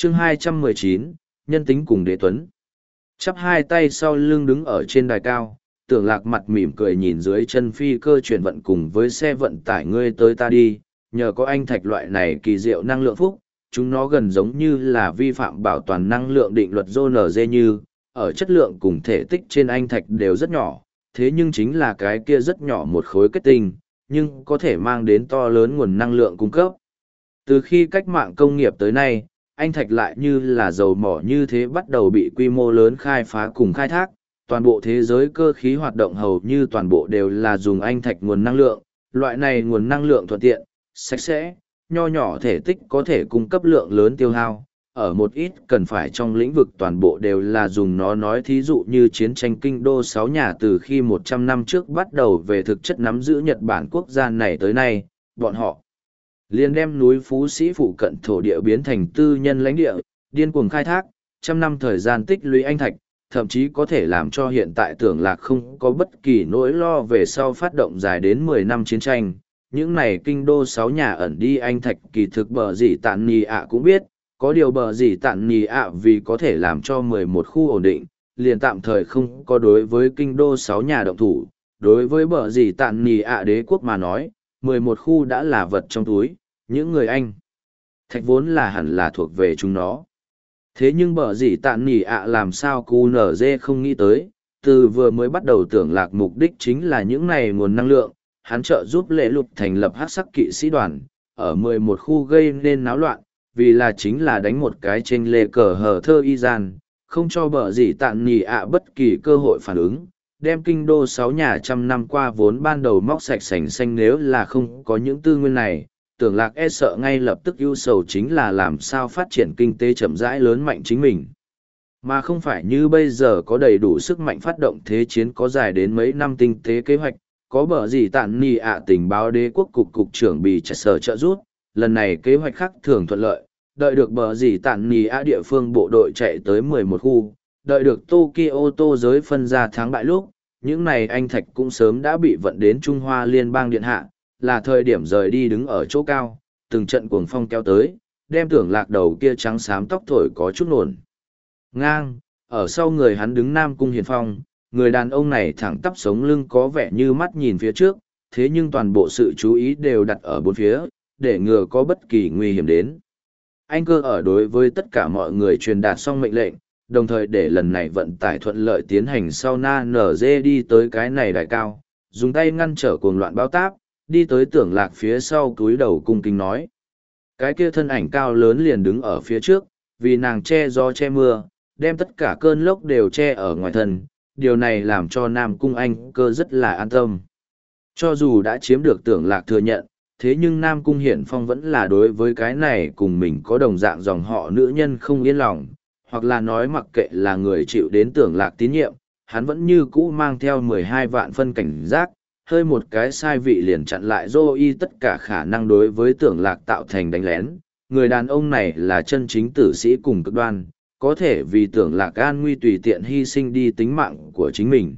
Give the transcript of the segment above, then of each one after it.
Chương 219, nhân tính cùng đế tuấn. Chắp hai tay sau lưng đứng ở trên đài cao, Tưởng Lạc mặt mỉm cười nhìn dưới chân phi cơ chuyển vận cùng với xe vận tải ngươi tới ta đi, nhờ có anh thạch loại này kỳ diệu năng lượng phúc, chúng nó gần giống như là vi phạm bảo toàn năng lượng định luật Jones như, ở chất lượng cùng thể tích trên anh thạch đều rất nhỏ, thế nhưng chính là cái kia rất nhỏ một khối kết tinh, nhưng có thể mang đến to lớn nguồn năng lượng cung cấp. Từ khi cách mạng công nghiệp tới nay, anh thạch lại như là dầu mỏ như thế bắt đầu bị quy mô lớn khai phá cùng khai thác, toàn bộ thế giới cơ khí hoạt động hầu như toàn bộ đều là dùng anh thạch nguồn năng lượng, loại này nguồn năng lượng thuận tiện, sạch sẽ, nho nhỏ thể tích có thể cung cấp lượng lớn tiêu hao, ở một ít cần phải trong lĩnh vực toàn bộ đều là dùng nó nói thí dụ như chiến tranh kinh đô 6 nhà từ khi 100 năm trước bắt đầu về thực chất nắm giữ Nhật Bản quốc gia này tới nay, bọn họ liền đem núi Phú Sĩ phụ cận thổ địa biến thành tư nhân lãnh địa, điên cuồng khai thác, trăm năm thời gian tích lũy anh thạch, thậm chí có thể làm cho hiện tại Tưởng Lạc không có bất kỳ nỗi lo về sau phát động dài đến 10 năm chiến tranh. Những này kinh đô 6 nhà ẩn đi anh thạch kỳ thực bờ dì tạn nì ạ cũng biết, có điều bờ dì tạn nì ạ vì có thể làm cho 11 khu ổn định, liền tạm thời không có đối với kinh đô 6 nhà động thủ. Đối với bờ dì tạn nì ạ đế quốc mà nói, 11 khu đã là vật trong túi, những người Anh. Thạch vốn là hẳn là thuộc về chúng nó. Thế nhưng bờ dì tạn nỉ ạ làm sao QNZ không nghĩ tới, từ vừa mới bắt đầu Tưởng Lạc mục đích chính là những này nguồn năng lượng, hắn trợ giúp lệ lục thành lập hắc sắc kỵ sĩ đoàn, ở 11 khu gây nên náo loạn, vì là chính là đánh một cái trên lề cờ hở thơ y gian, không cho bờ dì tạn nỉ ạ bất kỳ cơ hội phản ứng, đem kinh đô 6 nhà trăm năm qua vốn ban đầu móc sạch sành xanh nếu là không có những tư nguyên này. Tưởng Lạc e sợ ngay lập tức ưu sầu chính là làm sao phát triển kinh tế chậm rãi lớn mạnh chính mình. Mà không phải như bây giờ có đầy đủ sức mạnh phát động thế chiến có dài đến mấy năm tinh tế kế hoạch, có bở gì tạn nì ạ tình báo đế quốc cục trưởng bị chặt sở trợ rút, lần này kế hoạch khác thường thuận lợi, đợi được bở gì tạn nì ạ địa phương bộ đội chạy tới 11 khu, đợi được Tokyo tô giới phân ra thắng bại lúc, những này anh thạch cũng sớm đã bị vận đến Trung Hoa Liên bang Điện Hạ. Là thời điểm rời đi đứng ở chỗ cao, từng trận cuồng phong kéo tới, đem Tưởng Lạc đầu kia trắng xám tóc thổi có chút nổn ngang, ở sau người hắn đứng Nam Cung Hiền Phong, người đàn ông này thẳng tắp sống lưng có vẻ như mắt nhìn phía trước, thế nhưng toàn bộ sự chú ý đều đặt ở bốn phía, để ngừa có bất kỳ nguy hiểm đến. Anh cơ ở đối với tất cả mọi người truyền đạt xong mệnh lệnh, đồng thời để lần này vận tải thuận lợi tiến hành sau na nở dê đi tới cái này đại cao, dùng tay ngăn trở cuồng loạn bao táp, đi tới Tưởng Lạc phía sau túi đầu cung kính nói. Cái kia thân ảnh cao lớn liền đứng ở phía trước, vì nàng che gió che mưa, đem tất cả cơn lốc đều che ở ngoài thân, điều này làm cho Nam Cung Anh cơ rất là an tâm. Cho dù đã chiếm được Tưởng Lạc thừa nhận, thế nhưng Nam Cung Hiển Phong vẫn là đối với cái này cùng mình có đồng dạng dòng họ nữ nhân không yên lòng, hoặc là nói mặc kệ là người chịu đến Tưởng Lạc tín nhiệm, hắn vẫn như cũ mang theo 12 vạn phân cảnh giác, hơi một cái sai vị liền chặn lại dô y tất cả khả năng đối với Tưởng Lạc tạo thành đánh lén. Người đàn ông này là chân chính tử sĩ cùng cực đoan, có thể vì Tưởng Lạc an nguy tùy tiện hy sinh đi tính mạng của chính mình.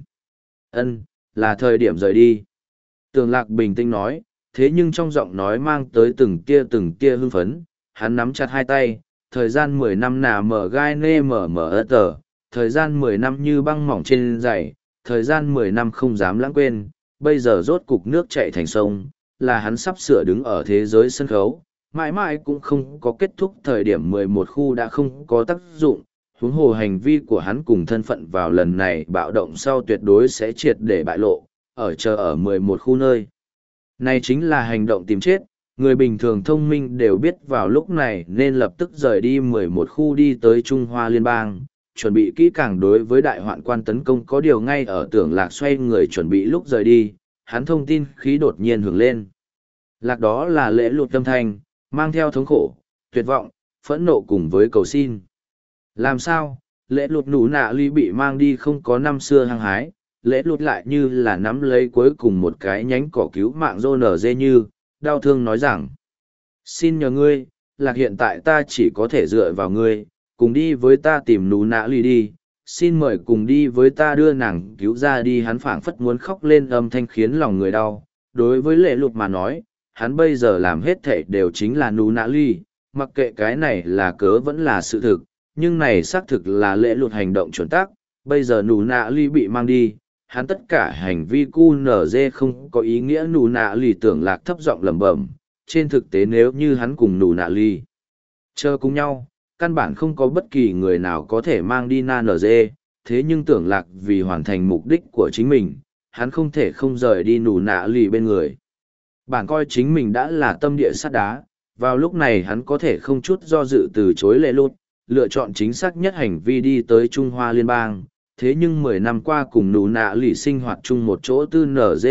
Là thời điểm rời đi. Tưởng Lạc bình tĩnh nói, thế nhưng trong giọng nói mang tới từng tia hưng phấn, hắn nắm chặt hai tay, thời gian 10 năm nà mở gai nê mở tờ, thời gian 10 năm như băng mỏng trên giày, thời gian 10 năm không dám lãng quên, bây giờ rốt cục nước chảy thành sông, là hắn sắp sửa đứng ở thế giới sân khấu, mãi mãi cũng không có kết thúc thời điểm 11 khu đã không có tác dụng, huống hồ hành vi của hắn cùng thân phận vào lần này bạo động sau tuyệt đối sẽ triệt để bại lộ, ở 11 khu nơi. Này chính là hành động tìm chết, người bình thường thông minh đều biết vào lúc này nên lập tức rời đi 11 khu đi tới Trung Hoa Liên bang, chuẩn bị kỹ càng đối với đại hoạn quan tấn công có điều ngay ở Tưởng Lạc xoay người chuẩn bị lúc rời đi, hắn thông tin khí đột nhiên hưởng lên. Lạc đó là lễ lụt âm thanh, mang theo thống khổ, tuyệt vọng, phẫn nộ cùng với cầu xin. Làm sao, lễ lụt nụ nạ ly bị mang đi không có năm xưa hăng hái, lễ lụt lại như là nắm lấy cuối cùng một cái nhánh cỏ cứu mạng rô nở dê như, đau thương nói rằng. Xin nhờ ngươi, Lạc hiện tại ta chỉ có thể dựa vào ngươi, cùng đi với ta tìm nụ nạ ly đi, xin mời cùng đi với ta đưa nàng cứu ra đi. Hắn phảng phất muốn khóc lên âm thanh khiến lòng người đau. Đối với lệ lụt mà nói, hắn bây giờ làm hết thảy đều chính là nụ nạ ly, mặc kệ cái này là cớ vẫn là sự thực, nhưng này xác thực là lễ luật hành động chuẩn tắc, bây giờ nụ nạ ly bị mang đi, hắn tất cả hành vi QNZ không có ý nghĩa nụ nạ ly tưởng lạc thấp giọng lẩm bẩm, trên thực tế nếu như hắn cùng nụ nạ ly chờ cùng nhau, căn bản không có bất kỳ người nào có thể mang đi NZ, thế nhưng tưởng lạc vì hoàn thành mục đích của chính mình, hắn không thể không rời đi nụ nạ ly bên người. Bản coi chính mình đã là tâm địa sắt đá, vào lúc này hắn có thể không chút do dự từ chối lệ lút, lựa chọn chính xác nhất hành vi đi tới Trung Hoa Liên bang. Thế nhưng 10 năm qua cùng nụ nạ lì sinh hoạt chung một chỗ tư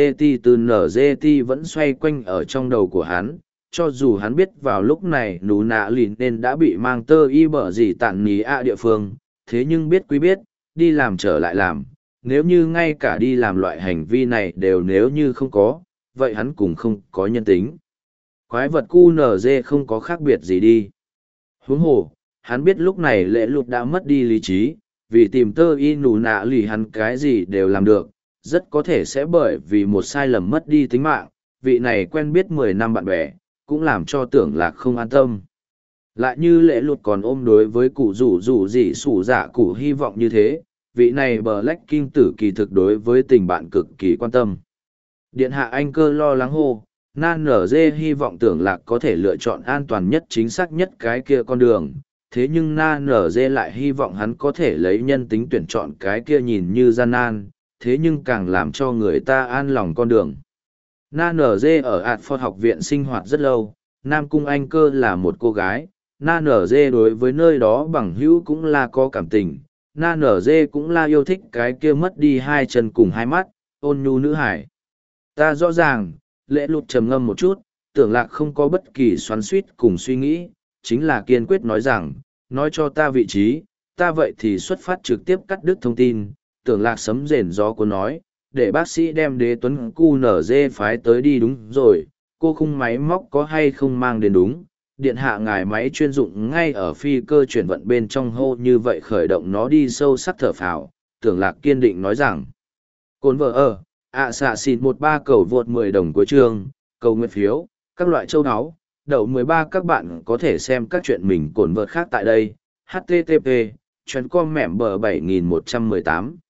NGT vẫn xoay quanh ở trong đầu của hắn, cho dù hắn biết vào lúc này nụ nạ lì nên đã bị mang tơ y bở gì tản ní ạ địa phương, thế nhưng biết quý biết, đi làm trở lại làm, nếu như ngay cả đi làm loại hành vi này đều nếu như không có, vậy hắn cũng không có nhân tính. Quái vật QNZ không có khác biệt gì đi. Huống hồ, hắn biết lúc này lễ lục đã mất đi lý trí, vì tìm tơ y nụ nạ lì hắn cái gì đều làm được, rất có thể sẽ bởi vì một sai lầm mất đi tính mạng, vị này quen biết 10 năm bạn bè, cũng làm cho tưởng lạc không an tâm. Lại như lễ lục còn ôm đối với cụ rủ gì sủ dạ cụ hy vọng như thế, vị này Black King tử kỳ thực đối với tình bạn cực kỳ quan tâm. Điện hạ anh cơ lo lắng hô, nan nở dê hy vọng tưởng lạc có thể lựa chọn an toàn nhất chính xác nhất cái kia con đường, thế nhưng nan nở dê lại hy vọng hắn có thể lấy nhân tính tuyển chọn cái kia nhìn như gian nan, thế nhưng càng làm cho người ta an lòng con đường. Nan nở dê ở Adford học viện sinh hoạt rất lâu, Nam Cung Anh cơ là một cô gái, nan nở dê đối với nơi đó bằng hữu cũng là có cảm tình, nan nở dê cũng là yêu thích cái kia mất đi hai chân cùng hai mắt, ôn nhu nữ hải. Ta rõ ràng, lễ lụt trầm ngâm một chút, tưởng lạc không có bất kỳ xoắn suýt cùng suy nghĩ, chính là kiên quyết nói rằng, nói cho ta vị trí, ta vậy thì xuất phát trực tiếp cắt đứt thông tin, tưởng lạc sấm rền gió của nói, để bác sĩ đem đế tuấn QNZ phái tới đi đúng rồi, cô khung máy móc có hay không mang đến đúng, điện hạ ngài máy chuyên dụng ngay ở phi cơ chuyển vận bên trong hô như vậy khởi động nó đi sâu sắc thở phào, tưởng lạc kiên định nói rằng, cồn vợ ở. Xạ xịt 13 cầu vượt 10 đồng cuối chương, cầu nguyện phiếu, các loại châu áo, đậu 13 các bạn có thể xem các chuyện mình cồn vợt khác tại đây, http, chuyến com mẻm bờ 7118.